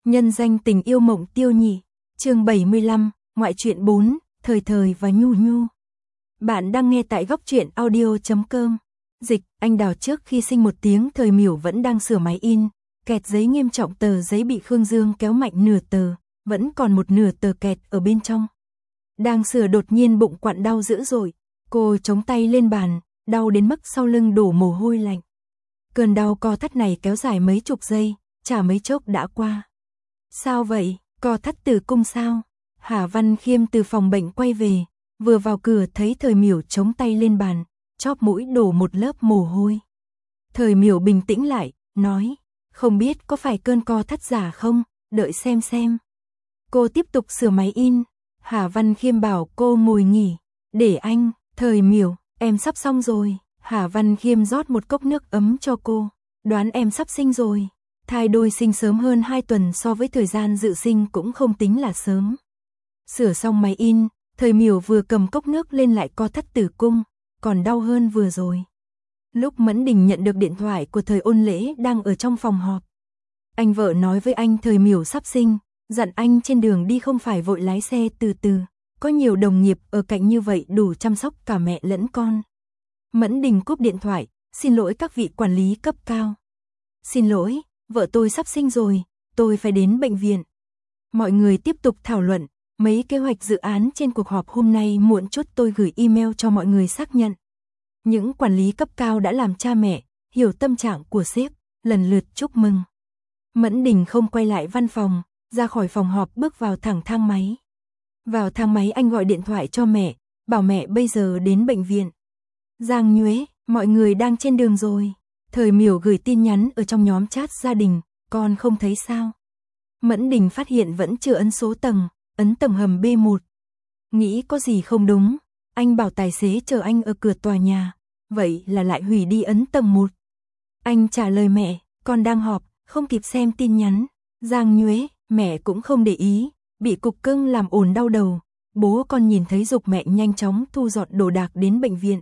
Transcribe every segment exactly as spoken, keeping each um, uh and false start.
Nhân danh tình yêu Mộng Tiêu Nhị, chương bảy mươi lăm, ngoại truyện bốn, Thời Thời và Nhu Nhu. Bạn đang nghe tại góc truyện audio chấm com. Dịch, anh Đào trước khi sinh một tiếng Thời Miểu vẫn đang sửa máy in, kẹt giấy nghiêm trọng, tờ giấy bị Khương Dương kéo mạnh nửa tờ, vẫn còn một nửa tờ kẹt ở bên trong. Đang sửa đột nhiên bụng quặn đau dữ dội, cô chống tay lên bàn, đau đến mức sau lưng đổ mồ hôi lạnh. Cơn đau co thắt này kéo dài mấy chục giây, chả mấy chốc đã qua. Sao vậy, co thắt tử cung sao? Hà Văn Khiêm từ phòng bệnh quay về, vừa vào cửa thấy Thời Miểu chống tay lên bàn, chóp mũi đổ một lớp mồ hôi. Thời Miểu bình tĩnh lại, nói, không biết có phải cơn co thắt giả không, đợi xem xem. Cô tiếp tục sửa máy in. Hà Văn Khiêm bảo cô ngồi nghỉ, để anh. Thời Miểu, em sắp xong rồi. Hà Văn Khiêm rót một cốc nước ấm cho cô, đoán em sắp sinh rồi. Thai đôi sinh sớm hơn hai tuần so với thời gian dự sinh cũng không tính là sớm. Sửa xong máy in, Thời Miểu vừa cầm cốc nước lên lại co thắt tử cung, còn đau hơn vừa rồi. Lúc Mẫn Đình nhận được điện thoại của Thời Ôn Lễ đang ở trong phòng họp. Anh vợ nói với anh Thời Miểu sắp sinh, dặn anh trên đường đi không phải vội lái xe từ từ, có nhiều đồng nghiệp ở cạnh như vậy đủ chăm sóc cả mẹ lẫn con. Mẫn Đình cúp điện thoại, xin lỗi các vị quản lý cấp cao. Xin lỗi, vợ tôi sắp sinh rồi, tôi phải đến bệnh viện. Mọi người tiếp tục thảo luận, mấy kế hoạch dự án trên cuộc họp hôm nay muộn chút tôi gửi email cho mọi người xác nhận. Những quản lý cấp cao đã làm cha mẹ, hiểu tâm trạng của sếp, lần lượt chúc mừng. Mẫn Đình không quay lại văn phòng, ra khỏi phòng họp bước vào thẳng thang máy. Vào thang máy anh gọi điện thoại cho mẹ, bảo mẹ bây giờ đến bệnh viện. Giang Nhuế, mọi người đang trên đường rồi. Thời Miểu gửi tin nhắn ở trong nhóm chat gia đình, con không thấy sao. Mẫn Đình phát hiện vẫn chưa ấn số tầng, ấn tầng hầm B một. Nghĩ có gì không đúng, anh bảo tài xế chờ anh ở cửa tòa nhà, vậy là lại hủy đi ấn tầng một. Anh trả lời mẹ, con đang họp, không kịp xem tin nhắn. Giang Nhuế, mẹ cũng không để ý, bị cục cưng làm ồn đau đầu. Bố con nhìn thấy giục mẹ nhanh chóng thu dọn đồ đạc đến bệnh viện.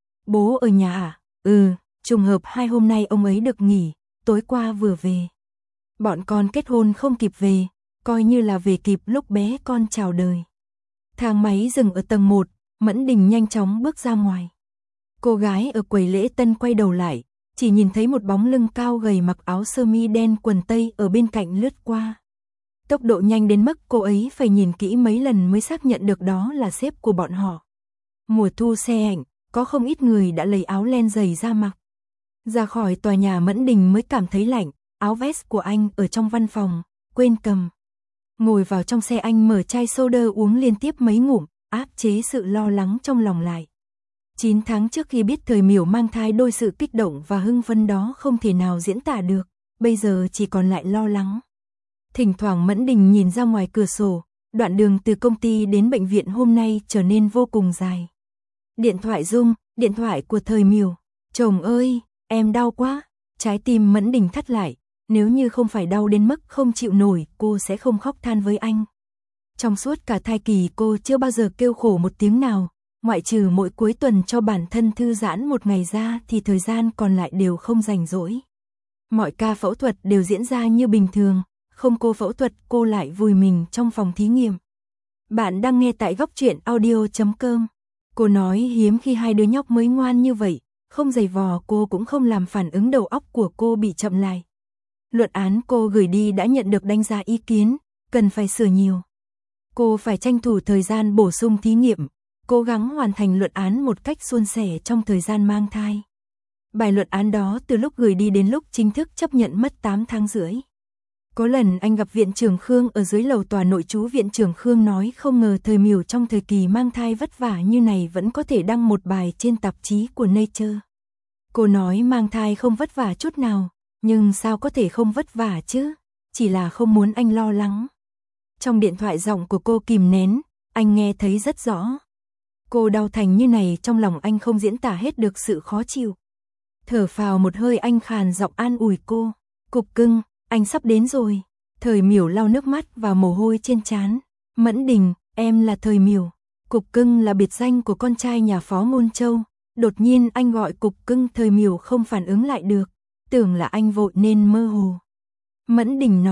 Bố ở nhà à? Ừ, trùng hợp hai hôm nay ông ấy được nghỉ, tối qua vừa về. Bọn con kết hôn không kịp về, coi như là về kịp lúc bé con chào đời. Thang máy dừng ở tầng một, Mẫn Đình nhanh chóng bước ra ngoài. Cô gái ở quầy lễ tân quay đầu lại, chỉ nhìn thấy một bóng lưng cao gầy mặc áo sơ mi đen quần tây ở bên cạnh lướt qua. Tốc độ nhanh đến mức cô ấy phải nhìn kỹ mấy lần mới xác nhận được đó là sếp của bọn họ. Mùa thu se lạnh, có không ít người đã lấy áo len dày ra mặc. Ra khỏi tòa nhà Mẫn Đình mới cảm thấy lạnh, áo vest của anh ở trong văn phòng, quên cầm. Ngồi vào trong xe anh mở chai soda uống liên tiếp mấy ngụm, áp chế sự lo lắng trong lòng lại. chín tháng trước khi biết Thời Miểu mang thai, đôi sự kích động và hưng phấn đó không thể nào diễn tả được, bây giờ chỉ còn lại lo lắng. Thỉnh thoảng Mẫn Đình nhìn ra ngoài cửa sổ, đoạn đường từ công ty đến bệnh viện hôm nay trở nên vô cùng dài. Điện thoại rung, điện thoại của Thời Miểu. Chồng ơi, em đau quá. Trái tim Mẫn Đình thắt lại, nếu như không phải đau đến mức không chịu nổi, cô sẽ không khóc than với anh. Trong suốt cả thai kỳ cô chưa bao giờ kêu khổ một tiếng nào, ngoại trừ mỗi cuối tuần cho bản thân thư giãn một ngày ra thì thời gian còn lại đều không rảnh rỗi. Mọi ca phẫu thuật đều diễn ra như bình thường, không cô phẫu thuật cô lại vùi mình trong phòng thí nghiệm. Bạn đang nghe tại góc truyện audio chấm com. Cô nói hiếm khi hai đứa nhóc mới ngoan như vậy, không giày vò cô cũng không làm phản ứng đầu óc của cô bị chậm lại. Luận án cô gửi đi đã nhận được đánh giá ý kiến, cần phải sửa nhiều. Cô phải tranh thủ thời gian bổ sung thí nghiệm, cố gắng hoàn thành luận án một cách suôn sẻ trong thời gian mang thai. Bài luận án đó từ lúc gửi đi đến lúc chính thức chấp nhận mất tám tháng rưỡi. Có lần anh gặp viện trưởng Khương ở dưới lầu tòa nội trú, viện trưởng Khương nói không ngờ Thời Miểu trong thời kỳ mang thai vất vả như này vẫn có thể đăng một bài trên tạp chí của Nature. Cô nói mang thai không vất vả chút nào, nhưng sao có thể không vất vả chứ, chỉ là không muốn anh lo lắng. Trong điện thoại giọng của cô kìm nén, anh nghe thấy rất rõ. Cô đau thành như này trong lòng anh không diễn tả hết được sự khó chịu. Thở phào một hơi anh khàn giọng an ủi cô, cục cưng, anh sắp đến rồi. Thời Miểu lau nước mắt và mồ hôi trên trán. Mẫn Đình, em là Thời Miểu. Cục cưng là biệt danh của con trai nhà Phó Ngôn Châu. Đột nhiên anh gọi cục cưng, Thời Miểu không phản ứng lại được, tưởng là anh vội nên mơ hồ. Mẫn Đình nói,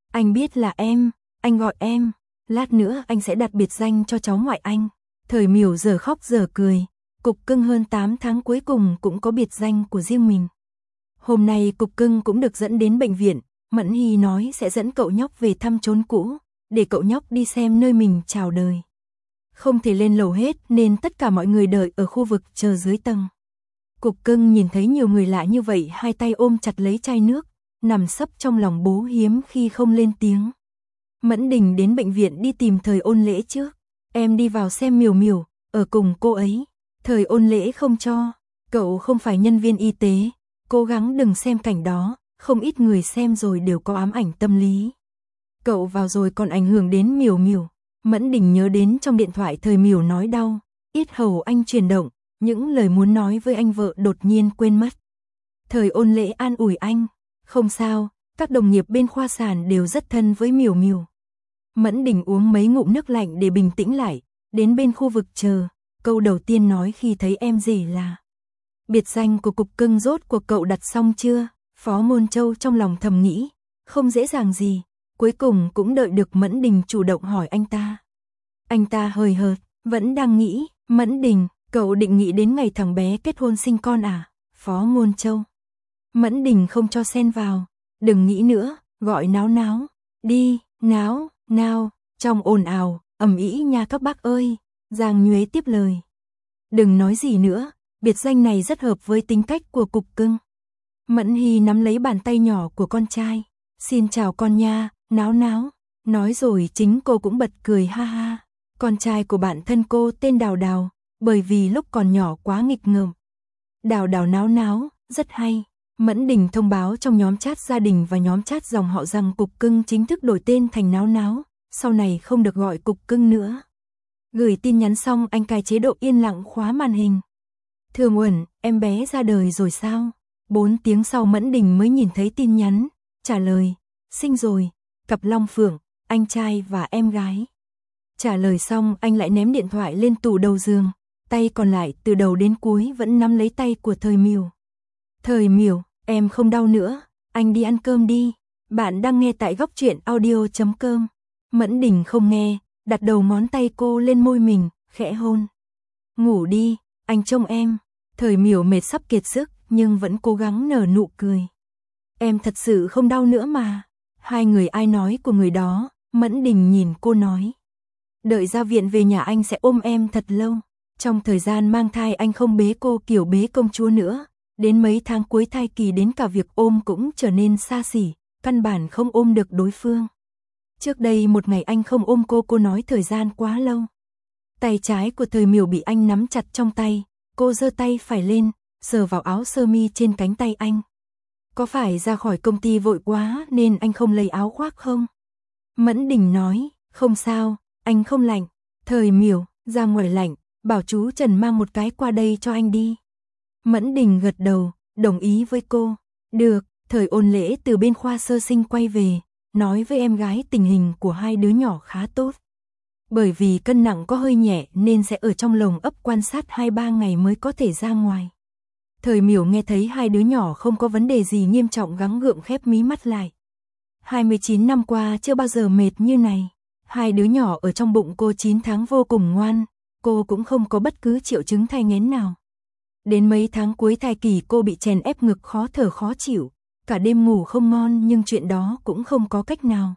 Anh biết là em, anh gọi em, lát nữa anh sẽ đặt biệt danh cho cháu ngoại anh. Thời Miểu giờ khóc giờ cười, Cục Cưng hơn tám tháng cuối cùng cũng có biệt danh của riêng mình. Hôm nay Cục Cưng cũng được dẫn đến bệnh viện, Mẫn Hy nói sẽ dẫn cậu nhóc về thăm chốn cũ, để cậu nhóc đi xem nơi mình chào đời. Không thể lên lầu hết nên tất cả mọi người đợi ở khu vực chờ dưới tầng. Cục Cưng nhìn thấy nhiều người lạ như vậy, hai tay ôm chặt lấy chai nước, nằm sấp trong lòng bố hiếm khi không lên tiếng. Mẫn Đình đến bệnh viện đi tìm Thời Ôn Lễ trước. Em đi vào xem Miểu Miểu, ở cùng cô ấy. Thời Ôn Lễ không cho, cậu không phải nhân viên y tế, cố gắng đừng xem cảnh đó, không ít người xem rồi đều có ám ảnh tâm lý. Cậu vào rồi còn ảnh hưởng đến Miểu Miểu. Mẫn Đình nhớ đến trong điện thoại Thời Miểu nói đau, yết hầu anh chuyển động, những lời muốn nói với anh vợ đột nhiên quên mất. Thời Ôn Lễ an ủi anh, không sao, các đồng nghiệp bên khoa sản đều rất thân với Miểu Miểu. Mẫn Đình uống mấy ngụm nước lạnh để bình tĩnh lại, đến bên khu vực chờ, câu đầu tiên nói khi thấy em rể là: biệt danh của Cục Cưng rốt cuộc cậu đặt xong chưa? Phó Môn Châu trong lòng thầm nghĩ, không dễ dàng gì, cuối cùng cũng đợi được Mẫn Đình chủ động hỏi anh ta. Anh ta hời hợt, vẫn đang nghĩ, Mẫn Đình, cậu định nghĩ đến ngày thằng bé kết hôn sinh con à? Phó Môn Châu. Mẫn Đình không cho xen vào, đừng nghĩ nữa, gọi Náo Náo, đi, Náo, nào, trong ồn ào, ầm ĩ nha các bác ơi, Giang Nhuế tiếp lời. Đừng nói gì nữa, biệt danh này rất hợp với tính cách của Cục Cưng. Mẫn Hy nắm lấy bàn tay nhỏ của con trai, xin chào con nha, Náo Náo, nói rồi chính cô cũng bật cười ha ha. Con trai của bạn thân cô tên Đào Đào, bởi vì lúc còn nhỏ quá nghịch ngợm. Đào Đào Náo Náo, rất hay. Mẫn Đình thông báo trong nhóm chat gia đình và nhóm chat dòng họ rằng Cục Cưng chính thức đổi tên thành Náo Náo, sau này không được gọi Cục Cưng nữa. Gửi tin nhắn xong anh cài chế độ yên lặng khóa màn hình. Thường Uẩn, em bé ra đời rồi sao? Bốn tiếng sau Mẫn Đình mới nhìn thấy tin nhắn, trả lời, sinh rồi, cặp Long Phượng, anh trai và em gái. Trả lời xong anh lại ném điện thoại lên tủ đầu giường, tay còn lại từ đầu đến cuối vẫn nắm lấy tay của Thời Miểu. Thời Miểu, em không đau nữa, anh đi ăn cơm đi. Bạn đang nghe tại góc truyện audio chấm com. Mẫn Đình không nghe, đặt đầu ngón tay cô lên môi mình, khẽ hôn. Ngủ đi, anh trông em. Thời Miểu mệt sắp kiệt sức, nhưng vẫn cố gắng nở nụ cười. Em thật sự không đau nữa mà. Hai người ai nói của người đó, Mẫn Đình nhìn cô nói. Đợi ra viện về nhà anh sẽ ôm em thật lâu. Trong thời gian mang thai anh không bế cô kiểu bế công chúa nữa. Đến mấy tháng cuối thai kỳ đến cả việc ôm cũng trở nên xa xỉ, căn bản không ôm được đối phương. Trước đây một ngày anh không ôm cô, cô nói thời gian quá lâu. Tay trái của Thời Miểu bị anh nắm chặt trong tay, cô giơ tay phải lên, sờ vào áo sơ mi trên cánh tay anh. Có phải ra khỏi công ty vội quá nên anh không lấy áo khoác không? Mẫn Đình nói, không sao, anh không lạnh. Thời Miểu, ra ngoài lạnh, bảo chú Trần mang một cái qua đây cho anh đi. Mẫn Đình gật đầu, đồng ý với cô. Được, Thời Ôn Lễ từ bên khoa sơ sinh quay về, nói với em gái tình hình của hai đứa nhỏ khá tốt. Bởi vì cân nặng có hơi nhẹ nên sẽ ở trong lồng ấp quan sát hai ba ngày mới có thể ra ngoài. Thời Miểu nghe thấy hai đứa nhỏ không có vấn đề gì nghiêm trọng gắng gượng khép mí mắt lại. hai mươi chín năm qua chưa bao giờ mệt như này. Hai đứa nhỏ ở trong bụng cô chín tháng vô cùng ngoan, cô cũng không có bất cứ triệu chứng thai nghén nào. Đến mấy tháng cuối thai kỳ cô bị chèn ép ngực khó thở khó chịu, cả đêm ngủ không ngon nhưng chuyện đó cũng không có cách nào.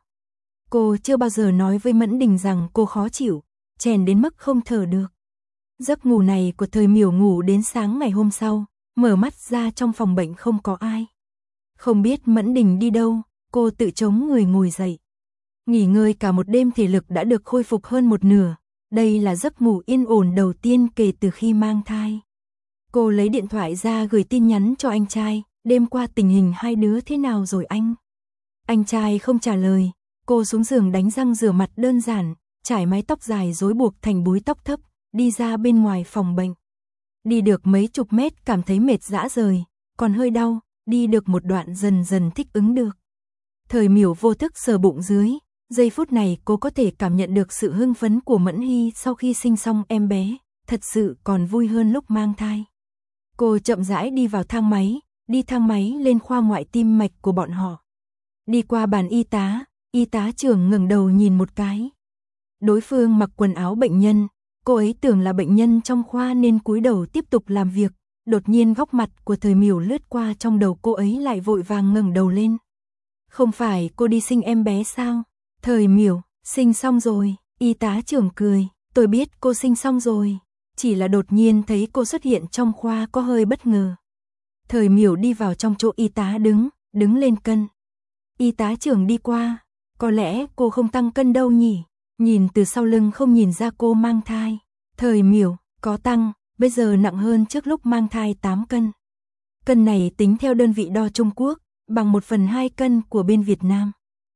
Cô chưa bao giờ nói với Mẫn Đình rằng cô khó chịu, chèn đến mức không thở được. Giấc ngủ này của Thời Miểu ngủ đến sáng ngày hôm sau, mở mắt ra trong phòng bệnh không có ai. Không biết Mẫn Đình đi đâu, cô tự chống người ngồi dậy. Nghỉ ngơi cả một đêm thể lực đã được khôi phục hơn một nửa, đây là giấc ngủ yên ổn đầu tiên kể từ khi mang thai. Cô lấy điện thoại ra gửi tin nhắn cho anh trai, đêm qua tình hình hai đứa thế nào rồi anh? Anh trai không trả lời, cô xuống giường đánh răng rửa mặt đơn giản, trải mái tóc dài rối buộc thành búi tóc thấp, đi ra bên ngoài phòng bệnh. Đi được mấy chục mét cảm thấy mệt rã rời, còn hơi đau, đi được một đoạn dần dần thích ứng được. Thời Miểu vô thức sờ bụng dưới, giây phút này cô có thể cảm nhận được sự hưng phấn của Mẫn Hy sau khi sinh xong em bé, thật sự còn vui hơn lúc mang thai. Cô chậm rãi đi vào thang máy, đi thang máy lên khoa ngoại tim mạch của bọn họ. Đi qua bàn y tá, Y tá trưởng ngẩng đầu nhìn một cái. Đối phương mặc quần áo bệnh nhân, cô ấy tưởng là bệnh nhân trong khoa nên cúi đầu tiếp tục làm việc. Đột nhiên góc mặt của Thời Miểu lướt qua trong đầu cô ấy lại vội vàng ngẩng đầu lên. Không phải cô đi sinh em bé sao? Thời Miểu, sinh xong rồi. Y tá trưởng cười, tôi biết cô sinh xong rồi. Chỉ là đột nhiên thấy cô xuất hiện trong khoa có hơi bất ngờ. Thời Miểu đi vào trong chỗ y tá đứng, đứng lên cân. Y tá trưởng đi qua, có lẽ cô không tăng cân đâu nhỉ? Nhìn từ sau lưng không nhìn ra cô mang thai. Thời Miểu, có tăng, bây giờ nặng hơn trước lúc mang thai tám cân. Cân này tính theo đơn vị đo Trung Quốc, bằng một phần hai cân của bên Việt Nam.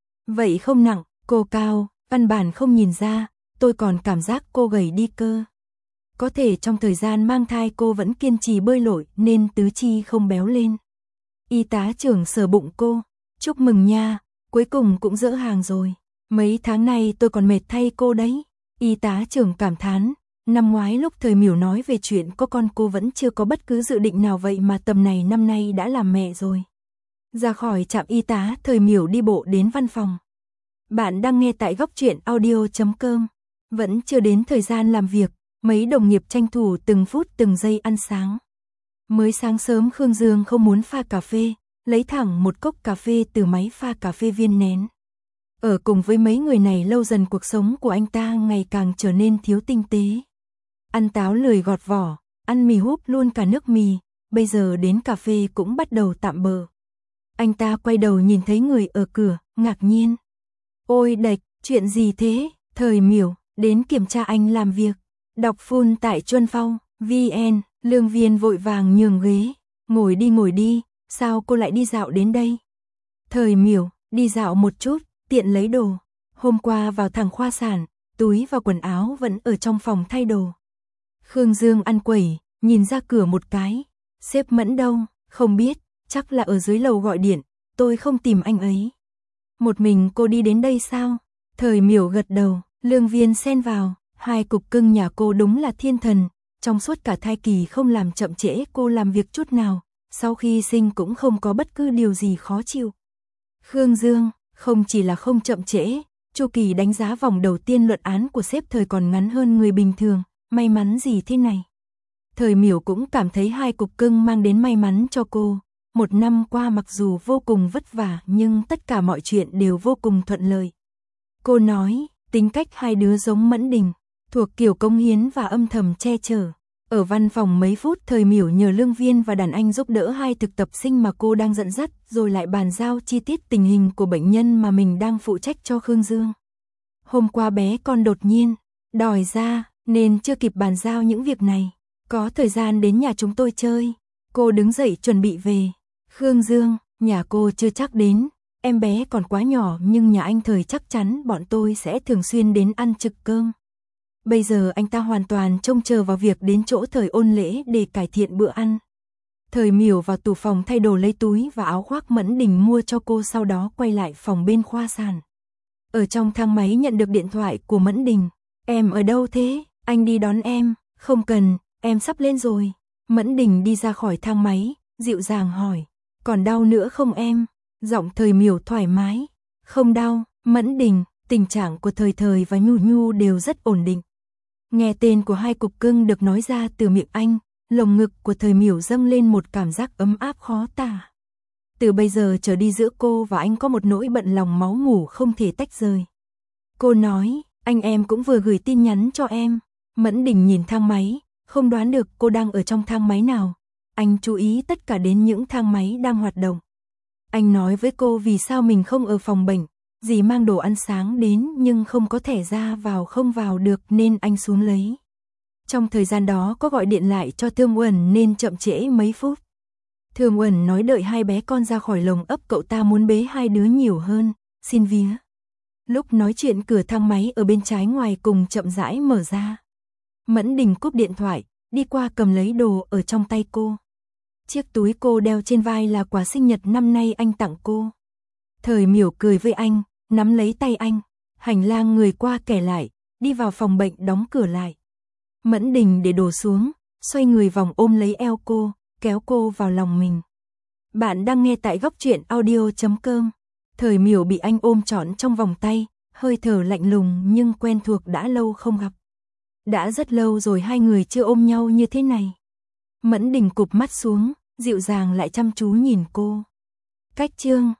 Vậy không nặng, cô cao, căn bản không nhìn ra, tôi còn cảm giác cô gầy đi cơ. Có thể trong thời gian mang thai cô vẫn kiên trì bơi lội nên tứ chi không béo lên. Y tá trưởng sờ bụng cô, chúc mừng nha, cuối cùng cũng dỡ hàng rồi. Mấy tháng này tôi còn mệt thay cô đấy. Y tá trưởng cảm thán, năm ngoái lúc Thời Miểu nói về chuyện có con cô vẫn chưa có bất cứ dự định nào vậy mà tầm này năm nay đã làm mẹ rồi. Ra khỏi trạm y tá, Thời Miểu đi bộ đến văn phòng. Bạn đang nghe tại góc truyện audio chấm com. Vẫn chưa đến thời gian làm việc, mấy đồng nghiệp tranh thủ từng phút từng giây ăn sáng. Mới sáng sớm Khương Dương không muốn pha cà phê, lấy thẳng một cốc cà phê từ máy pha cà phê viên nén. Ở cùng với mấy người này lâu dần cuộc sống của anh ta ngày càng trở nên thiếu tinh tế. Ăn táo lười gọt vỏ, ăn mì húp luôn cả nước mì, bây giờ đến cà phê cũng bắt đầu tạm bợ. Anh ta quay đầu nhìn thấy người ở cửa, ngạc nhiên. Ôi đệch, chuyện gì thế? Thời Miểu, đến kiểm tra anh làm việc. Đọc full tại Chuân Phong, vê en, Lương Viên vội vàng nhường ghế. Ngồi đi ngồi đi, sao cô lại đi dạo đến đây? Thời Miểu, đi dạo một chút, tiện lấy đồ. Hôm qua vào thẳng khoa sản, túi và quần áo vẫn ở trong phòng thay đồ. Khương Dương ăn quẩy, nhìn ra cửa một cái. Sếp Mẫn đâu? Không biết, chắc là ở dưới lầu gọi điện, tôi không tìm anh ấy. Một mình cô đi đến đây sao? Thời Miểu gật đầu, Lương Viên xen vào, hai cục cưng nhà cô đúng là thiên thần, trong suốt cả thai kỳ không làm chậm trễ cô làm việc chút nào, sau khi sinh cũng không có bất cứ điều gì khó chịu. Khương Dương, không chỉ là không chậm trễ, chu kỳ đánh giá vòng đầu tiên luận án của sếp Thời còn ngắn hơn người bình thường, may mắn gì thế này. Thời Miểu cũng cảm thấy hai cục cưng mang đến may mắn cho cô. Một năm qua mặc dù vô cùng vất vả nhưng tất cả mọi chuyện đều vô cùng thuận lợi. Cô nói, tính cách hai đứa giống Mẫn Đình, thuộc kiểu cống hiến và âm thầm che chở. Ở văn phòng mấy phút Thời Miểu nhờ Lương Viên và đàn anh giúp đỡ hai thực tập sinh mà cô đang dẫn dắt, rồi lại bàn giao chi tiết tình hình của bệnh nhân mà mình đang phụ trách cho Khương Dương. Hôm qua bé con đột nhiên đòi ra nên chưa kịp bàn giao những việc này. Có thời gian đến nhà chúng tôi chơi. Cô đứng dậy chuẩn bị về. Khương Dương, nhà cô chưa chắc đến, em bé còn quá nhỏ nhưng nhà anh Thời chắc chắn bọn tôi sẽ thường xuyên đến ăn trực cơm. Bây giờ anh ta hoàn toàn trông chờ vào việc đến chỗ Thời ôn lễ để cải thiện bữa ăn. Thời Miểu vào tủ phòng thay đồ lấy túi và áo khoác Mẫn Đình mua cho cô, sau đó quay lại phòng bên khoa sản. Ở trong thang máy nhận được điện thoại của Mẫn Đình. Em ở đâu thế? Anh đi đón em. Không cần, em sắp lên rồi. Mẫn Đình đi ra khỏi thang máy, dịu dàng hỏi. Còn đau nữa không em? Giọng Thời Miểu thoải mái. Không đau. Mẫn Đình, tình trạng của Thời Thời và Nhu Nhu đều rất ổn định. Nghe tên của hai cục cưng được nói ra từ miệng anh, lồng ngực của Thời Miểu dâng lên một cảm giác ấm áp khó tả. Từ bây giờ trở đi giữa cô và anh có một nỗi bận lòng máu mủ không thể tách rời. Cô nói, anh em cũng vừa gửi tin nhắn cho em. Mẫn Đình nhìn thang máy, không đoán được cô đang ở trong thang máy nào. Anh chú ý tất cả đến những thang máy đang hoạt động. Anh nói với cô vì sao mình không ở phòng bệnh, dì mang đồ ăn sáng đến nhưng không có thẻ ra vào không vào được nên anh xuống lấy. Trong thời gian đó có gọi điện lại cho Thương Uẩn nên chậm trễ mấy phút. Thương Uẩn nói đợi hai bé con ra khỏi lồng ấp cậu ta muốn bế hai đứa nhiều hơn, xin vía. Lúc nói chuyện cửa thang máy ở bên trái ngoài cùng chậm rãi mở ra. Mẫn Đình cúp điện thoại, đi qua cầm lấy đồ ở trong tay cô. Chiếc túi cô đeo trên vai là quà sinh nhật năm nay anh tặng cô. Thời Miểu cười với anh, nắm lấy tay anh. Hành lang người qua kẻ lại, đi vào phòng bệnh đóng cửa lại. Mẫn Đình để đồ xuống, xoay người vòng ôm lấy eo cô, kéo cô vào lòng mình. Bạn đang nghe tại góc truyện audio chấm com. Thời Miểu bị anh ôm trọn trong vòng tay, hơi thở lạnh lùng nhưng quen thuộc đã lâu không gặp. Đã rất lâu rồi hai người chưa ôm nhau như thế này. Mẫn Đình cụp mắt xuống, dịu dàng lại chăm chú nhìn cô. Cách Trương,